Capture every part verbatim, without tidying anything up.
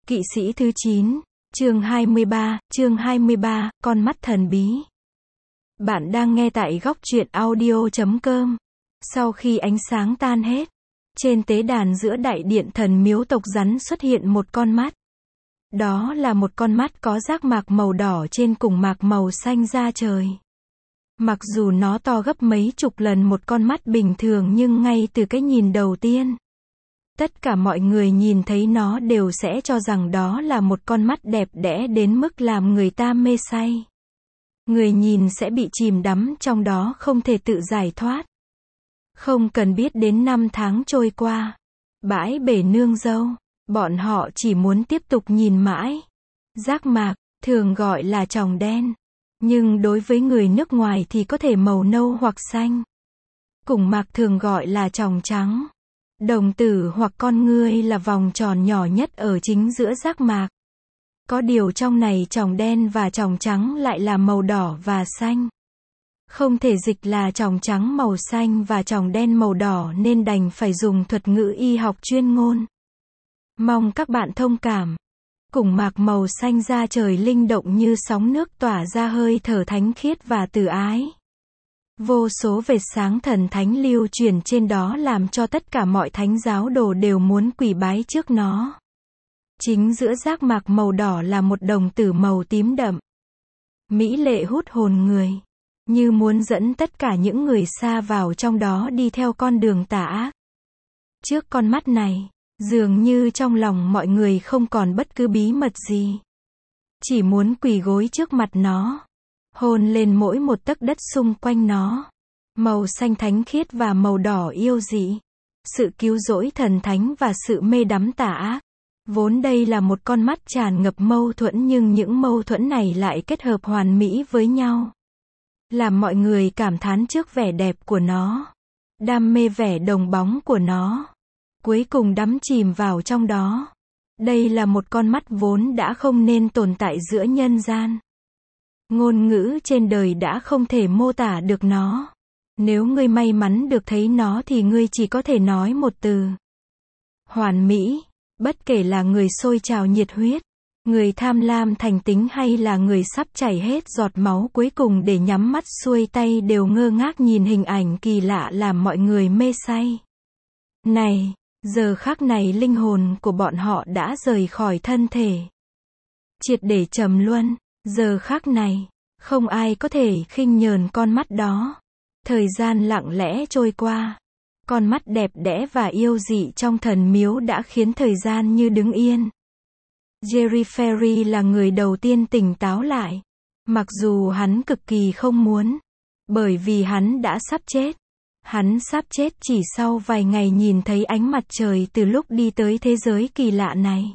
Kỵ sĩ thứ chín, chương hai mươi ba, chương hai mươi ba, con mắt thần bí. Bạn đang nghe tại góc truyện audio chấm com. Sau khi ánh sáng tan hết, trên tế đàn giữa đại điện thần miếu tộc rắn xuất hiện một con mắt. Đó là một con mắt có giác mạc màu đỏ trên cùng mạc màu xanh da trời. Mặc dù nó to gấp mấy chục lần một con mắt bình thường nhưng ngay từ cái nhìn đầu tiên, tất cả mọi người nhìn thấy nó đều sẽ cho rằng đó là một con mắt đẹp đẽ đến mức làm người ta mê say. Người nhìn sẽ bị chìm đắm trong đó không thể tự giải thoát. Không cần biết đến năm tháng trôi qua, bãi bể nương dâu, bọn họ chỉ muốn tiếp tục nhìn mãi. Giác mạc, thường gọi là tròng đen, nhưng đối với người nước ngoài thì có thể màu nâu hoặc xanh. Cùng mạc thường gọi là tròng trắng. Đồng tử hoặc con ngươi là vòng tròn nhỏ nhất ở chính giữa giác mạc. Có điều trong này tròng đen và tròng trắng lại là màu đỏ và xanh. Không thể dịch là tròng trắng màu xanh và tròng đen màu đỏ nên đành phải dùng thuật ngữ y học chuyên ngôn. Mong các bạn thông cảm. Cùng mạc màu xanh da trời linh động như sóng nước tỏa ra hơi thở thánh khiết và từ ái. Vô số vệt sáng thần thánh lưu truyền trên đó làm cho tất cả mọi thánh giáo đồ đều muốn quỳ bái trước nó. Chính giữa giác mạc màu đỏ là một đồng tử màu tím đậm. Mỹ lệ hút hồn người, như muốn dẫn tất cả những người xa vào trong đó đi theo con đường tà ác. Trước con mắt này, dường như trong lòng mọi người không còn bất cứ bí mật gì. Chỉ muốn quỳ gối trước mặt nó, hôn lên mỗi một tấc đất xung quanh nó. Màu xanh thánh khiết và màu đỏ yêu dị. Sự cứu rỗi thần thánh và sự mê đắm tà ác. Vốn đây là một con mắt tràn ngập mâu thuẫn nhưng những mâu thuẫn này lại kết hợp hoàn mỹ với nhau. Làm mọi người cảm thán trước vẻ đẹp của nó. Đam mê vẻ đồng bóng của nó. Cuối cùng đắm chìm vào trong đó. Đây là một con mắt vốn đã không nên tồn tại giữa nhân gian. Ngôn ngữ trên đời đã không thể mô tả được nó. Nếu ngươi may mắn được thấy nó thì ngươi chỉ có thể nói một từ. Hoàn mỹ. Bất kể là người sôi trào nhiệt huyết, người tham lam thành tính hay là người sắp chảy hết giọt máu cuối cùng để nhắm mắt xuôi tay đều ngơ ngác nhìn hình ảnh kỳ lạ làm mọi người mê say. Này, giờ khắc này linh hồn của bọn họ đã rời khỏi thân thể. Triệt để trầm luân, giờ khắc này, không ai có thể khinh nhờn con mắt đó. Thời gian lặng lẽ trôi qua. Con mắt đẹp đẽ và yêu dị trong thần miếu đã khiến thời gian như đứng yên. Jerry Ferry là người đầu tiên tỉnh táo lại. Mặc dù hắn cực kỳ không muốn. Bởi vì hắn đã sắp chết. Hắn sắp chết chỉ sau vài ngày nhìn thấy ánh mặt trời từ lúc đi tới thế giới kỳ lạ này.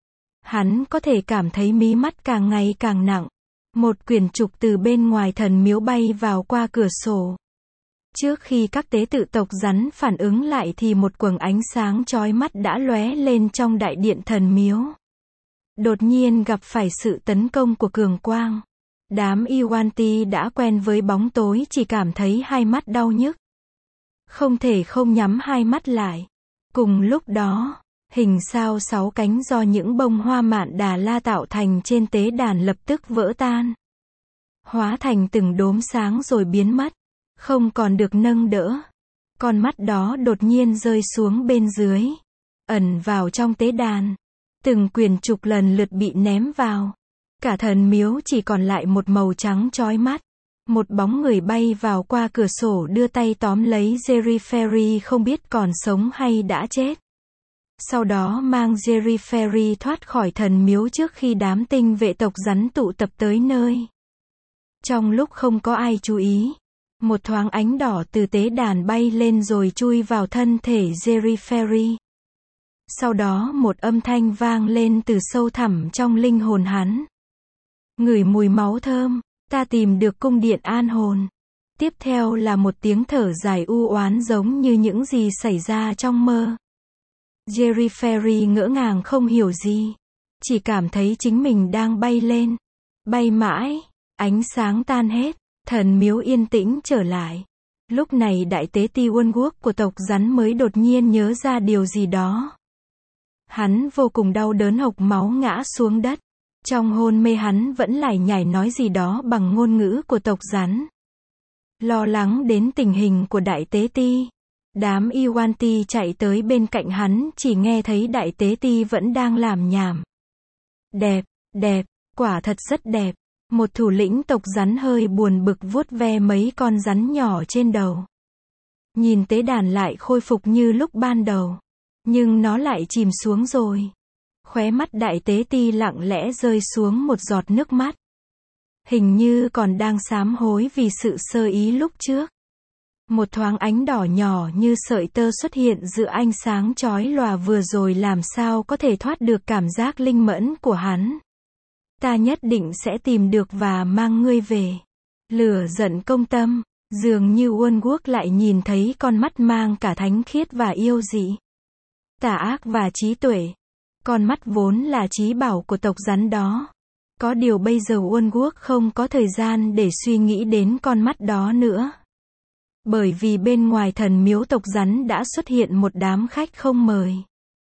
Hắn có thể cảm thấy mí mắt càng ngày càng nặng. Một quyển trục từ bên ngoài thần miếu bay vào qua cửa sổ. Trước khi các tế tự tộc rắn phản ứng lại thì một quầng ánh sáng chói mắt đã lóe lên trong đại điện thần miếu. Đột nhiên gặp phải sự tấn công của cường quang. Đám Yuan-ti đã quen với bóng tối chỉ cảm thấy hai mắt đau nhức. Không thể không nhắm hai mắt lại. Cùng lúc đó, hình sao sáu cánh do những bông hoa mạn đà la tạo thành trên tế đàn lập tức vỡ tan. Hóa thành từng đốm sáng rồi biến mất. Không còn được nâng đỡ. Con mắt đó đột nhiên rơi xuống bên dưới. Ẩn vào trong tế đàn. Từng quyển trục lần lượt bị ném vào. Cả thần miếu chỉ còn lại một màu trắng chói mắt. Một bóng người bay vào qua cửa sổ đưa tay tóm lấy Jerry Ferry không biết còn sống hay đã chết. Sau đó mang Jerry Ferry thoát khỏi thần miếu trước khi đám tinh vệ tộc rắn tụ tập tới nơi. Trong lúc không có ai chú ý. Một thoáng ánh đỏ từ tế đàn bay lên rồi chui vào thân thể Jerry Ferry. Sau đó một âm thanh vang lên từ sâu thẳm trong linh hồn hắn. Ngửi mùi máu thơm, ta tìm được cung điện an hồn. Tiếp theo là một tiếng thở dài u oán giống như những gì xảy ra trong mơ. Jerry Ferry ngỡ ngàng không hiểu gì. Chỉ cảm thấy chính mình đang bay lên. Bay mãi, ánh sáng tan hết. Thần miếu yên tĩnh trở lại. Lúc này đại tế ti Wonwook của tộc rắn mới đột nhiên nhớ ra điều gì đó. Hắn vô cùng đau đớn hộc máu ngã xuống đất. Trong hôn mê hắn vẫn lải nhải nói gì đó bằng ngôn ngữ của tộc rắn. Lo lắng đến tình hình của đại tế ti. Đám Yuan-ti chạy tới bên cạnh hắn, chỉ nghe thấy đại tế ti vẫn đang làm nhảm. Đẹp, đẹp, quả thật rất đẹp. Một thủ lĩnh tộc rắn hơi buồn bực vuốt ve mấy con rắn nhỏ trên đầu. Nhìn tế đàn lại khôi phục như lúc ban đầu. Nhưng nó lại chìm xuống rồi. Khóe mắt đại tế ti lặng lẽ rơi xuống một giọt nước mắt. Hình như còn đang sám hối vì sự sơ ý lúc trước. Một thoáng ánh đỏ nhỏ như sợi tơ xuất hiện giữa ánh sáng chói lòa vừa rồi, làm sao có thể thoát được cảm giác linh mẫn của hắn. Ta nhất định sẽ tìm được và mang ngươi về. Lửa giận công tâm, dường như Uôn Quốc lại nhìn thấy con mắt mang cả thánh khiết và yêu dị. Tà ác và trí tuệ. Con mắt vốn là trí bảo của tộc rắn đó. Có điều bây giờ Uôn Quốc không có thời gian để suy nghĩ đến con mắt đó nữa. Bởi vì bên ngoài thần miếu tộc rắn đã xuất hiện một đám khách không mời.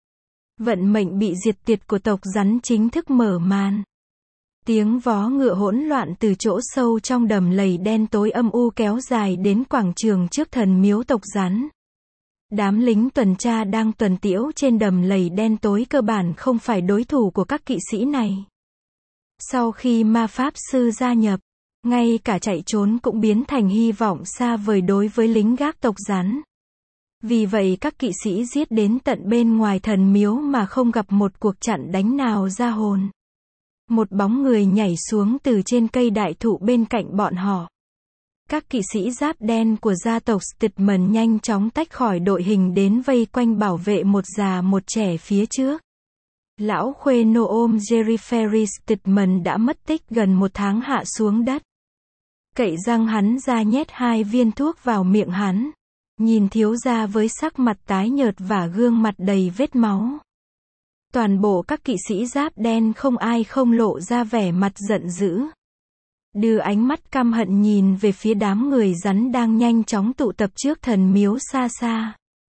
Vận mệnh bị diệt tiệt của tộc rắn chính thức mở màn. Tiếng vó ngựa hỗn loạn từ chỗ sâu trong đầm lầy đen tối âm u kéo dài đến quảng trường trước thần miếu tộc rắn. Đám lính tuần tra đang tuần tiễu trên đầm lầy đen tối cơ bản không phải đối thủ của các kỵ sĩ này. Sau khi ma pháp sư gia nhập, ngay cả chạy trốn cũng biến thành hy vọng xa vời đối với lính gác tộc rắn. Vì vậy các kỵ sĩ giết đến tận bên ngoài thần miếu mà không gặp một cuộc chặn đánh nào ra hồn. Một bóng người nhảy xuống từ trên cây đại thụ bên cạnh bọn họ. Các kỵ sĩ giáp đen của gia tộc Stidman nhanh chóng tách khỏi đội hình đến vây quanh bảo vệ một già một trẻ phía trước. Lão khuê Noam Jerry Ferry Stidman đã mất tích gần một tháng hạ xuống đất. Cậy răng hắn ra nhét hai viên thuốc vào miệng hắn. Nhìn thiếu gia với sắc mặt tái nhợt và gương mặt đầy vết máu. Toàn bộ các kỵ sĩ giáp đen không ai không lộ ra vẻ mặt giận dữ. Đưa ánh mắt căm hận nhìn về phía đám người rắn đang nhanh chóng tụ tập trước thần miếu xa xa.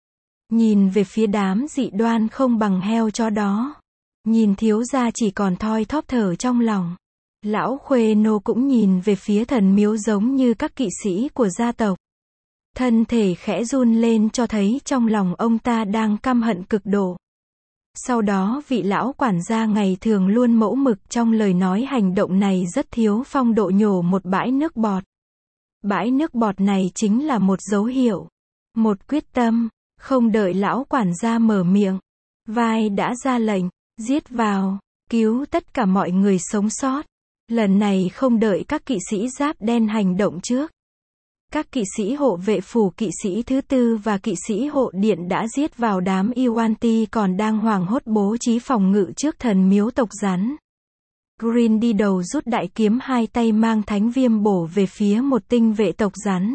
Nhìn về phía đám dị đoan không bằng heo chó đó. Nhìn thiếu gia chỉ còn thoi thóp thở trong lòng. Lão khuê nô cũng nhìn về phía thần miếu giống như các kỵ sĩ của gia tộc. Thân thể khẽ run lên cho thấy trong lòng ông ta đang căm hận cực độ. Sau đó vị lão quản gia ngày thường luôn mẫu mực trong lời nói hành động này rất thiếu phong độ nhổ một bãi nước bọt. Bãi nước bọt này chính là một dấu hiệu, một quyết tâm. Không đợi lão quản gia mở miệng, vai đã ra lệnh, giết vào, cứu tất cả mọi người sống sót. Lần này không đợi các kỵ sĩ giáp đen hành động trước. Các kỵ sĩ hộ vệ phủ kỵ sĩ thứ tư và kỵ sĩ hộ điện đã giết vào đám Yuan-ti còn đang hoảng hốt bố trí phòng ngự trước thần miếu tộc rắn. Green đi đầu rút đại kiếm hai tay mang thánh viêm bổ về phía một tinh vệ tộc rắn.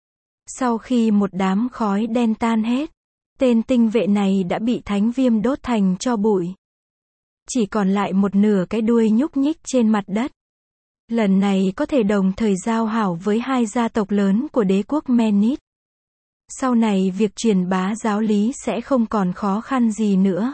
Sau khi một đám khói đen tan hết, tên tinh vệ này đã bị thánh viêm đốt thành tro bụi. Chỉ còn lại một nửa cái đuôi nhúc nhích trên mặt đất. Lần này có thể đồng thời giao hảo với hai gia tộc lớn của đế quốc Menit. Sau này việc truyền bá giáo lý sẽ không còn khó khăn gì nữa.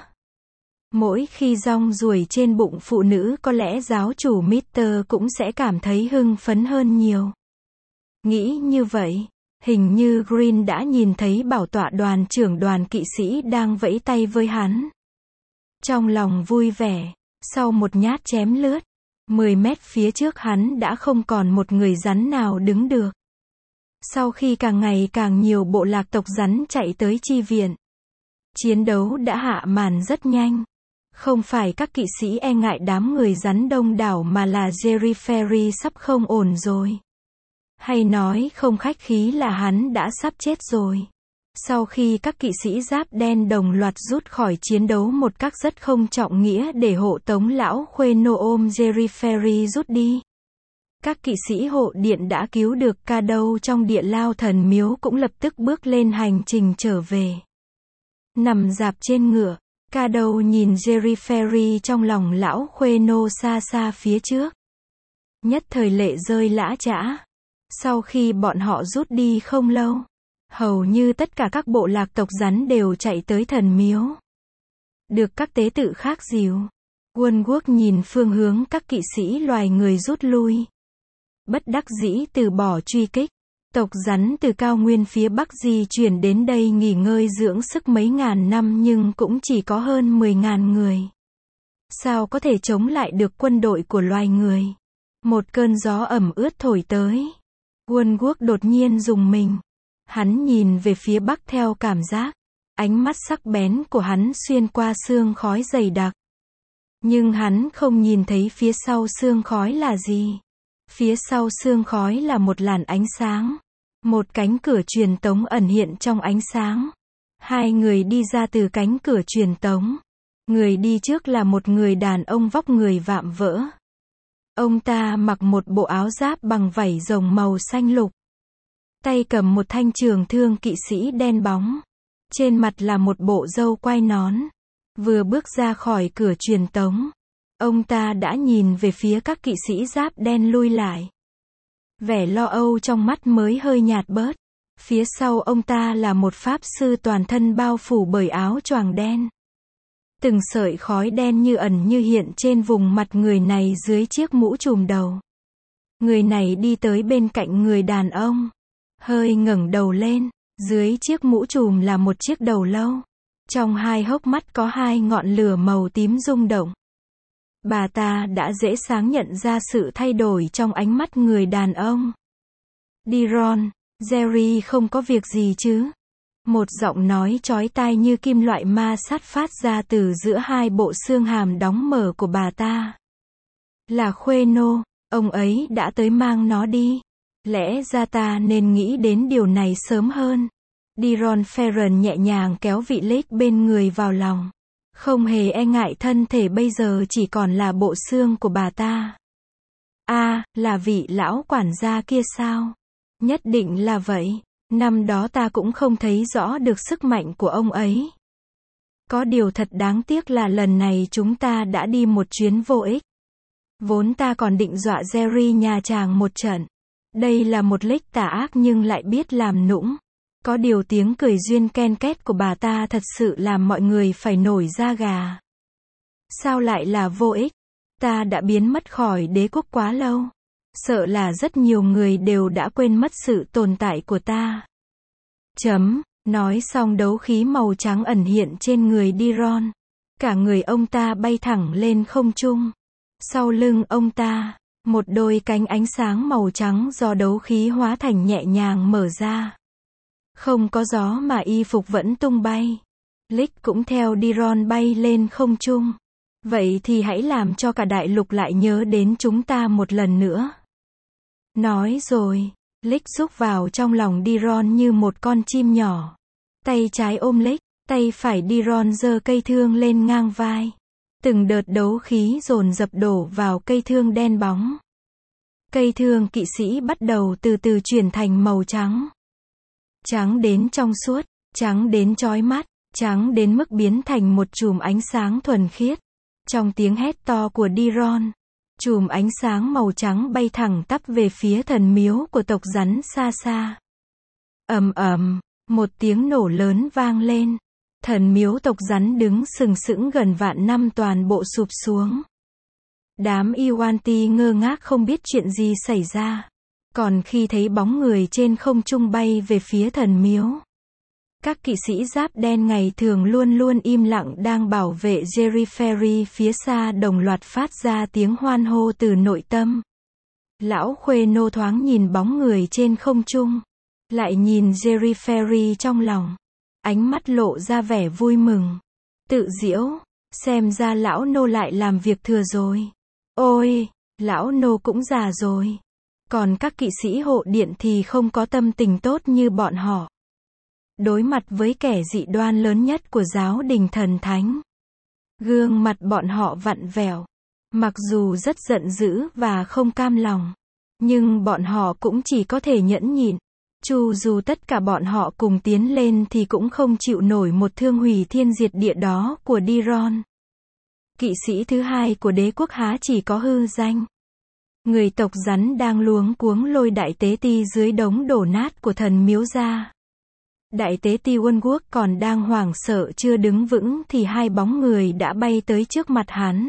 Mỗi khi rong ruổi trên bụng phụ nữ có lẽ giáo chủ Mister cũng sẽ cảm thấy hưng phấn hơn nhiều. Nghĩ như vậy, hình như Green đã nhìn thấy bảo tọa đoàn trưởng đoàn kỵ sĩ đang vẫy tay với hắn. Trong lòng vui vẻ, sau một nhát chém lướt, mười mét phía trước hắn đã không còn một người rắn nào đứng được. Sau khi càng ngày càng nhiều bộ lạc tộc rắn chạy tới chi viện, chiến đấu đã hạ màn rất nhanh. Không phải các kỵ sĩ e ngại đám người rắn đông đảo mà là Jerry Ferry sắp không ổn rồi. Hay nói không khách khí là hắn đã sắp chết rồi. Sau khi các kỵ sĩ giáp đen đồng loạt rút khỏi chiến đấu một cách rất không trọng nghĩa để hộ tống lão khuê Noam Jerry Ferry rút đi. Các kỵ sĩ hộ điện đã cứu được Cadeau trong địa lao thần miếu cũng lập tức bước lên hành trình trở về. Nằm dạp trên ngựa, Cadeau nhìn Jerry Ferry trong lòng lão khuê nô xa xa phía trước. Nhất thời lệ rơi lã chã. Sau khi bọn họ rút đi không lâu, hầu như tất cả các bộ lạc tộc rắn đều chạy tới thần miếu. được các tế tự khác dìu. Wonwook nhìn phương hướng các kỵ sĩ loài người rút lui. Bất đắc dĩ từ bỏ truy kích. Tộc rắn từ cao nguyên phía Bắc di chuyển đến đây nghỉ ngơi dưỡng sức mấy ngàn năm nhưng cũng chỉ có hơn mười ngàn người. Sao có thể chống lại được quân đội của loài người? Một cơn gió ẩm ướt thổi tới. Wonwook đột nhiên rùng mình. Hắn nhìn về phía Bắc theo cảm giác. Ánh mắt sắc bén của hắn xuyên qua sương khói dày đặc. Nhưng hắn không nhìn thấy phía sau sương khói là gì. Phía sau sương khói là một làn ánh sáng. Một cánh cửa truyền tống ẩn hiện trong ánh sáng. Hai người đi ra từ cánh cửa truyền tống. Người đi trước là một người đàn ông vóc người vạm vỡ. Ông ta mặc một bộ áo giáp bằng vảy rồng màu xanh lục. Tay cầm một thanh trường thương kỵ sĩ đen bóng. Trên mặt là một bộ râu quai nón. Vừa bước ra khỏi cửa truyền tống, ông ta đã nhìn về phía các kỵ sĩ giáp đen lui lại. Vẻ lo âu trong mắt mới hơi nhạt bớt. Phía sau ông ta là một pháp sư toàn thân bao phủ bởi áo choàng đen. Từng sợi khói đen như ẩn như hiện trên vùng mặt người này dưới chiếc mũ trùm đầu. Người này đi tới bên cạnh người đàn ông. Hơi ngẩng đầu lên. Dưới chiếc mũ trùm là một chiếc đầu lâu. Trong hai hốc mắt có hai ngọn lửa màu tím rung động. Bà ta đã dễ dàng nhận ra sự thay đổi trong ánh mắt người đàn ông. Diron, Jerry không có việc gì chứ? Một giọng nói chói tai như kim loại ma sát phát ra từ giữa hai bộ xương hàm đóng mở của bà ta. Là Khuê Nô, ông ấy đã tới mang nó đi. Lẽ ra ta nên nghĩ đến điều này sớm hơn. Diron Ferren nhẹ nhàng kéo vị Lake bên người vào lòng. Không hề e ngại thân thể bây giờ chỉ còn là bộ xương của bà ta. A, à, là vị lão quản gia kia sao? Nhất định là vậy. Năm đó ta cũng không thấy rõ được sức mạnh của ông ấy. Có điều thật đáng tiếc là lần này chúng ta đã đi một chuyến vô ích. Vốn ta còn định dọa Jerry nhà chàng một trận. Đây là một Lake tà ác nhưng lại biết làm nũng. Có điều tiếng cười duyên ken két của bà ta thật sự làm mọi người phải nổi da gà. Sao lại là vô ích? Ta đã biến mất khỏi đế quốc quá lâu. Sợ là rất nhiều người đều đã quên mất sự tồn tại của ta. Chấm, nói xong đấu khí màu trắng ẩn hiện trên người Diron. Cả người ông ta bay thẳng lên không trung. Sau lưng ông ta, một đôi cánh ánh sáng màu trắng do đấu khí hóa thành nhẹ nhàng mở ra. Không có gió mà y phục vẫn tung bay. Lick cũng theo Diron bay lên không trung. Vậy thì hãy làm cho cả đại lục lại nhớ đến chúng ta một lần nữa. Nói rồi, Lick rúc vào trong lòng Diron như một con chim nhỏ. Tay trái ôm Lick, tay phải Diron giơ cây thương lên ngang vai. Từng đợt đấu khí dồn dập đổ vào cây thương đen bóng. Cây thương kỵ sĩ bắt đầu từ từ chuyển thành màu trắng. Trắng đến trong suốt, trắng đến chói mắt, trắng đến mức biến thành một chùm ánh sáng thuần khiết. Trong tiếng hét to của Diron, chùm ánh sáng màu trắng bay thẳng tắp về phía thần miếu của tộc rắn xa xa. Ầm ầm, một tiếng nổ lớn vang lên. Thần miếu tộc rắn đứng sừng sững gần vạn năm toàn bộ sụp xuống. Đám Yuan-ti ngơ ngác không biết chuyện gì xảy ra. Còn khi thấy bóng người trên không trung bay về phía thần miếu, các kỵ sĩ giáp đen ngày thường luôn luôn im lặng đang bảo vệ Jerry Ferry phía xa đồng loạt phát ra tiếng hoan hô từ nội tâm. Lão Khuê Nô thoáng nhìn bóng người trên không trung, lại nhìn Jerry Ferry trong lòng. Ánh mắt lộ ra vẻ vui mừng. Tự giễu, xem ra lão nô lại làm việc thừa rồi. Ôi, lão nô cũng già rồi. Còn các kỵ sĩ hộ điện thì không có tâm tình tốt như bọn họ. Đối mặt với kẻ dị đoan lớn nhất của giáo đình thần thánh, gương mặt bọn họ vặn vẹo. Mặc dù rất giận dữ và không cam lòng, nhưng bọn họ cũng chỉ có thể nhẫn nhịn. Chu dù tất cả bọn họ cùng tiến lên thì cũng không chịu nổi một thương hủy thiên diệt địa đó của Diron. Kỵ sĩ thứ hai của đế quốc há chỉ có hư danh. Người tộc rắn đang luống cuống lôi đại tế ti dưới đống đổ nát của thần miếu ra. Đại tế ti Wonwook còn đang hoảng sợ chưa đứng vững thì hai bóng người đã bay tới trước mặt hắn.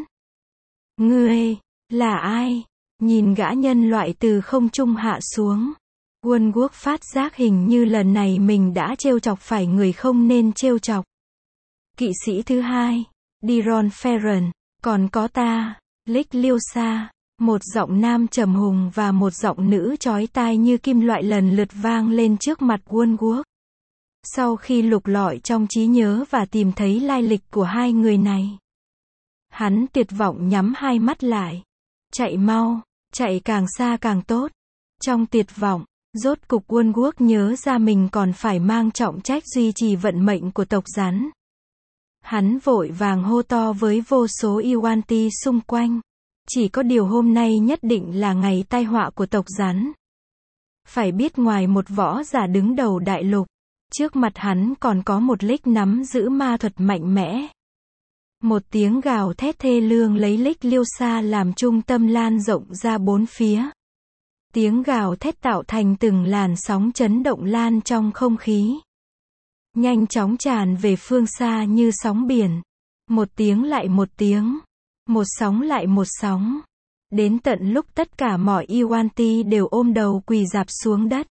Ngươi, là ai? Nhìn gã nhân loại từ không trung hạ xuống. Wonwook phát giác hình như lần này mình đã trêu chọc phải người không nên trêu chọc. Kỵ sĩ thứ hai, Diron Ferren, còn có ta, Lick Liosa. Một giọng nam trầm hùng và một giọng nữ chói tai như kim loại lần lượt vang lên trước mặt Wonwook. Sau khi lục lọi trong trí nhớ và tìm thấy lai lịch của hai người này, hắn tuyệt vọng nhắm hai mắt lại. Chạy mau, chạy càng xa càng tốt. Trong tuyệt vọng, rốt cục Wonwook nhớ ra mình còn phải mang trọng trách duy trì vận mệnh của tộc rắn. Hắn vội vàng hô to với vô số Yuan-ti xung quanh. Chỉ có điều hôm nay nhất định là ngày tai họa của tộc rắn. Phải biết ngoài một võ giả đứng đầu đại lục, trước mặt hắn còn có một Lick nắm giữ ma thuật mạnh mẽ. Một tiếng gào thét thê lương lấy Lick Liosa làm trung tâm lan rộng ra bốn phía. Tiếng gào thét tạo thành từng làn sóng chấn động lan trong không khí. Nhanh chóng tràn về phương xa như sóng biển. Một tiếng lại một tiếng. Một sóng lại một sóng. Đến tận lúc tất cả mọi Yuan-ti đều ôm đầu quỳ rạp xuống đất.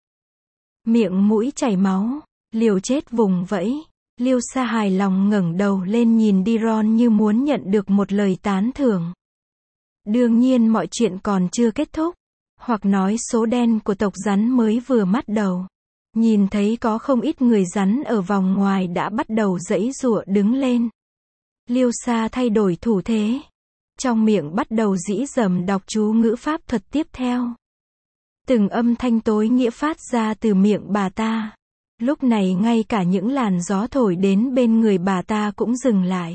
Miệng mũi chảy máu. Liều chết vùng vẫy. Liosa hài lòng ngẩng đầu lên nhìn Diron như muốn nhận được một lời tán thưởng. Đương nhiên mọi chuyện còn chưa kết thúc. Hoặc nói số đen của tộc rắn mới vừa bắt đầu. Nhìn thấy có không ít người rắn ở vòng ngoài đã bắt đầu giãy giụa đứng lên. Liosa thay đổi thủ thế. Trong miệng bắt đầu dĩ dầm đọc chú ngữ pháp thuật tiếp theo. Từng âm thanh tối nghĩa phát ra từ miệng bà ta. Lúc này ngay cả những làn gió thổi đến bên người bà ta cũng dừng lại.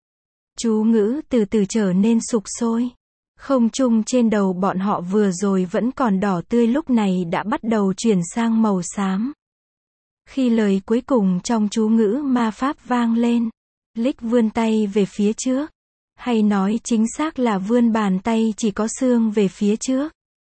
Chú ngữ từ từ trở nên sục sôi. Không trung trên đầu bọn họ vừa rồi vẫn còn đỏ tươi lúc này đã bắt đầu chuyển sang màu xám. Khi lời cuối cùng trong chú ngữ ma pháp vang lên, Lick vươn tay về phía trước. Hay nói chính xác là vươn bàn tay chỉ có xương về phía trước.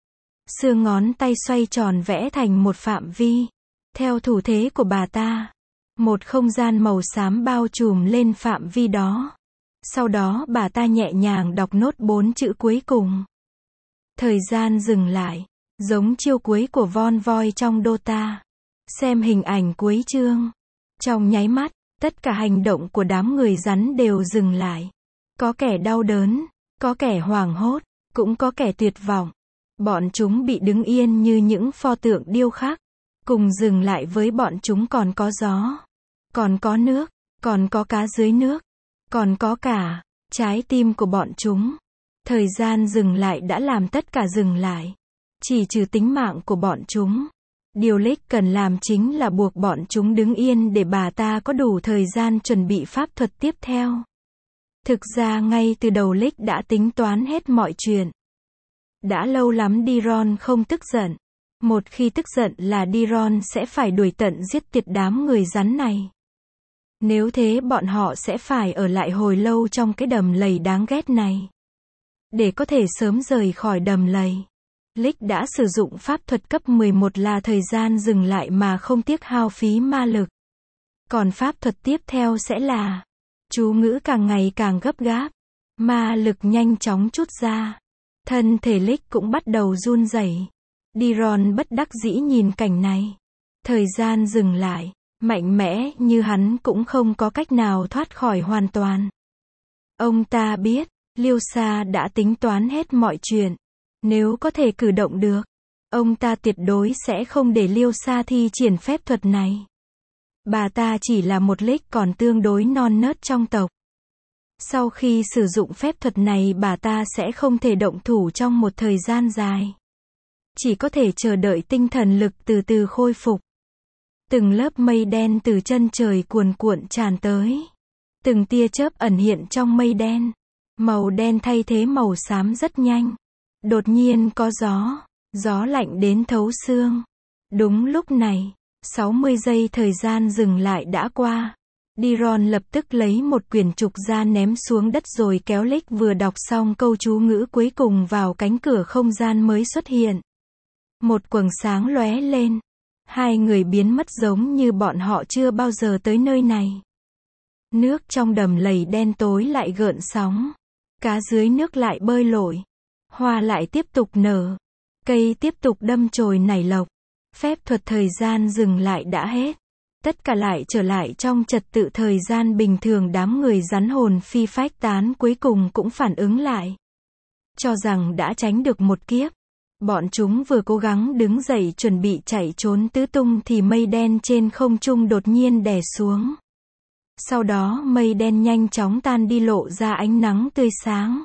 Xương ngón tay xoay tròn vẽ thành một phạm vi. Theo thủ thế của bà ta, một không gian màu xám bao trùm lên phạm vi đó. Sau đó bà ta nhẹ nhàng đọc nốt bốn chữ cuối cùng. Thời gian dừng lại, giống chiêu cuối của Von Voi trong Dota. Xem hình ảnh cuối chương. Trong nháy mắt, tất cả hành động của đám người rắn đều dừng lại. Có kẻ đau đớn, có kẻ hoảng hốt, cũng có kẻ tuyệt vọng. Bọn chúng bị đứng yên như những pho tượng điêu khắc. Cùng dừng lại với bọn chúng còn có gió, còn có nước, còn có cá dưới nước, còn có cả trái tim của bọn chúng. Thời gian dừng lại đã làm tất cả dừng lại. Chỉ trừ tính mạng của bọn chúng. Điều Lick cần làm chính là buộc bọn chúng đứng yên để bà ta có đủ thời gian chuẩn bị pháp thuật tiếp theo. Thực ra ngay từ đầu Lick đã tính toán hết mọi chuyện. Đã lâu lắm Diron không tức giận. Một khi tức giận là Diron sẽ phải đuổi tận giết tuyệt đám người rắn này. Nếu thế bọn họ sẽ phải ở lại hồi lâu trong cái đầm lầy đáng ghét này. Để có thể sớm rời khỏi đầm lầy, Lick đã sử dụng pháp thuật cấp mười một là thời gian dừng lại mà không tiếc hao phí ma lực. Còn pháp thuật tiếp theo sẽ là chú ngữ càng ngày càng gấp gáp. Ma lực nhanh chóng trút ra. Thân thể Lick cũng bắt đầu run rẩy. Diron bất đắc dĩ nhìn cảnh này. Thời gian dừng lại, mạnh mẽ như hắn cũng không có cách nào thoát khỏi hoàn toàn. Ông ta biết, Liosa đã tính toán hết mọi chuyện. Nếu có thể cử động được, ông ta tuyệt đối sẽ không để Liosa thi triển phép thuật này. Bà ta chỉ là một Lick còn tương đối non nớt trong tộc. Sau khi sử dụng phép thuật này bà ta sẽ không thể động thủ trong một thời gian dài. Chỉ có thể chờ đợi tinh thần lực từ từ khôi phục. Từng lớp mây đen từ chân trời cuồn cuộn tràn tới. Từng tia chớp ẩn hiện trong mây đen. Màu đen thay thế màu xám rất nhanh. Đột nhiên có gió. Gió lạnh đến thấu xương. Đúng lúc này, sáu mươi giây thời gian dừng lại đã qua. Diron lập tức lấy một quyển trục ra ném xuống đất rồi kéo Lick vừa đọc xong câu chú ngữ cuối cùng vào cánh cửa không gian mới xuất hiện. Một quầng sáng lóe lên. Hai người biến mất giống như bọn họ chưa bao giờ tới nơi này. Nước trong đầm lầy đen tối lại gợn sóng. Cá dưới nước lại bơi lội. Hoa lại tiếp tục nở. Cây tiếp tục đâm chồi nảy lộc. Phép thuật thời gian dừng lại đã hết. Tất cả lại trở lại trong trật tự thời gian bình thường. Đám người rắn hồn phi phách tán cuối cùng cũng phản ứng lại. Cho rằng đã tránh được một kiếp. Bọn chúng vừa cố gắng đứng dậy chuẩn bị chạy trốn tứ tung thì mây đen trên không trung đột nhiên đè xuống. Sau đó mây đen nhanh chóng tan đi lộ ra ánh nắng tươi sáng.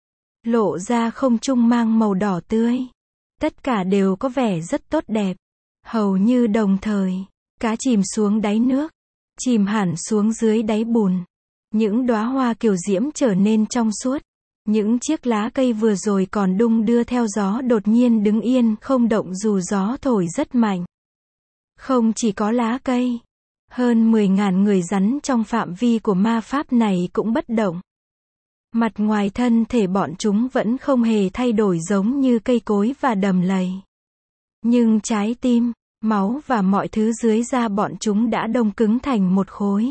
Lộ ra không trung mang màu đỏ tươi. Tất cả đều có vẻ rất tốt đẹp. Hầu như đồng thời, cá chìm xuống đáy nước. Chìm hẳn xuống dưới đáy bùn. Những đóa hoa kiều diễm trở nên trong suốt. Những chiếc lá cây vừa rồi còn đung đưa theo gió đột nhiên đứng yên không động dù gió thổi rất mạnh. Không chỉ có lá cây. Hơn mười ngàn người rắn trong phạm vi của ma pháp này cũng bất động. Mặt ngoài thân thể bọn chúng vẫn không hề thay đổi giống như cây cối và đầm lầy. Nhưng trái tim, máu và mọi thứ dưới da bọn chúng đã đông cứng thành một khối.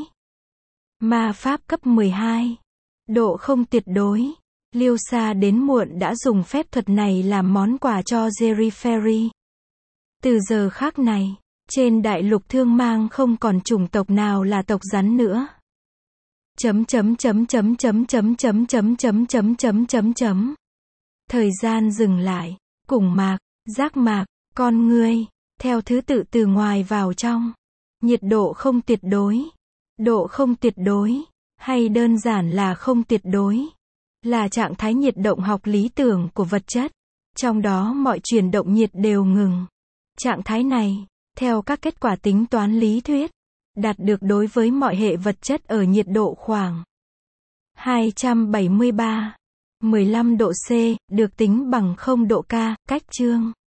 Ma pháp cấp mười hai. Độ không tuyệt đối. Liêu Sa đến muộn đã dùng phép thuật này làm món quà cho Jerry Ferry. Từ giờ khác này, trên đại lục Thương Mang không còn chủng tộc nào là tộc rắn nữa. Chấm chấm chấm chấm chấm chấm chấm chấm chấm chấm chấm chấm chấm. Thời gian dừng lại, củng mạc, giác mạc, con ngươi, theo thứ tự từ ngoài vào trong. Nhiệt độ không tuyệt đối. Độ không tuyệt đối, hay đơn giản là không tuyệt đối, là trạng thái nhiệt động học lý tưởng của vật chất. Trong đó mọi chuyển động nhiệt đều ngừng. Trạng thái này, theo các kết quả tính toán lý thuyết, đạt được đối với mọi hệ vật chất ở nhiệt độ khoảng hai trăm bảy mươi ba phẩy mười lăm độ C, được tính bằng không độ K, cách chương.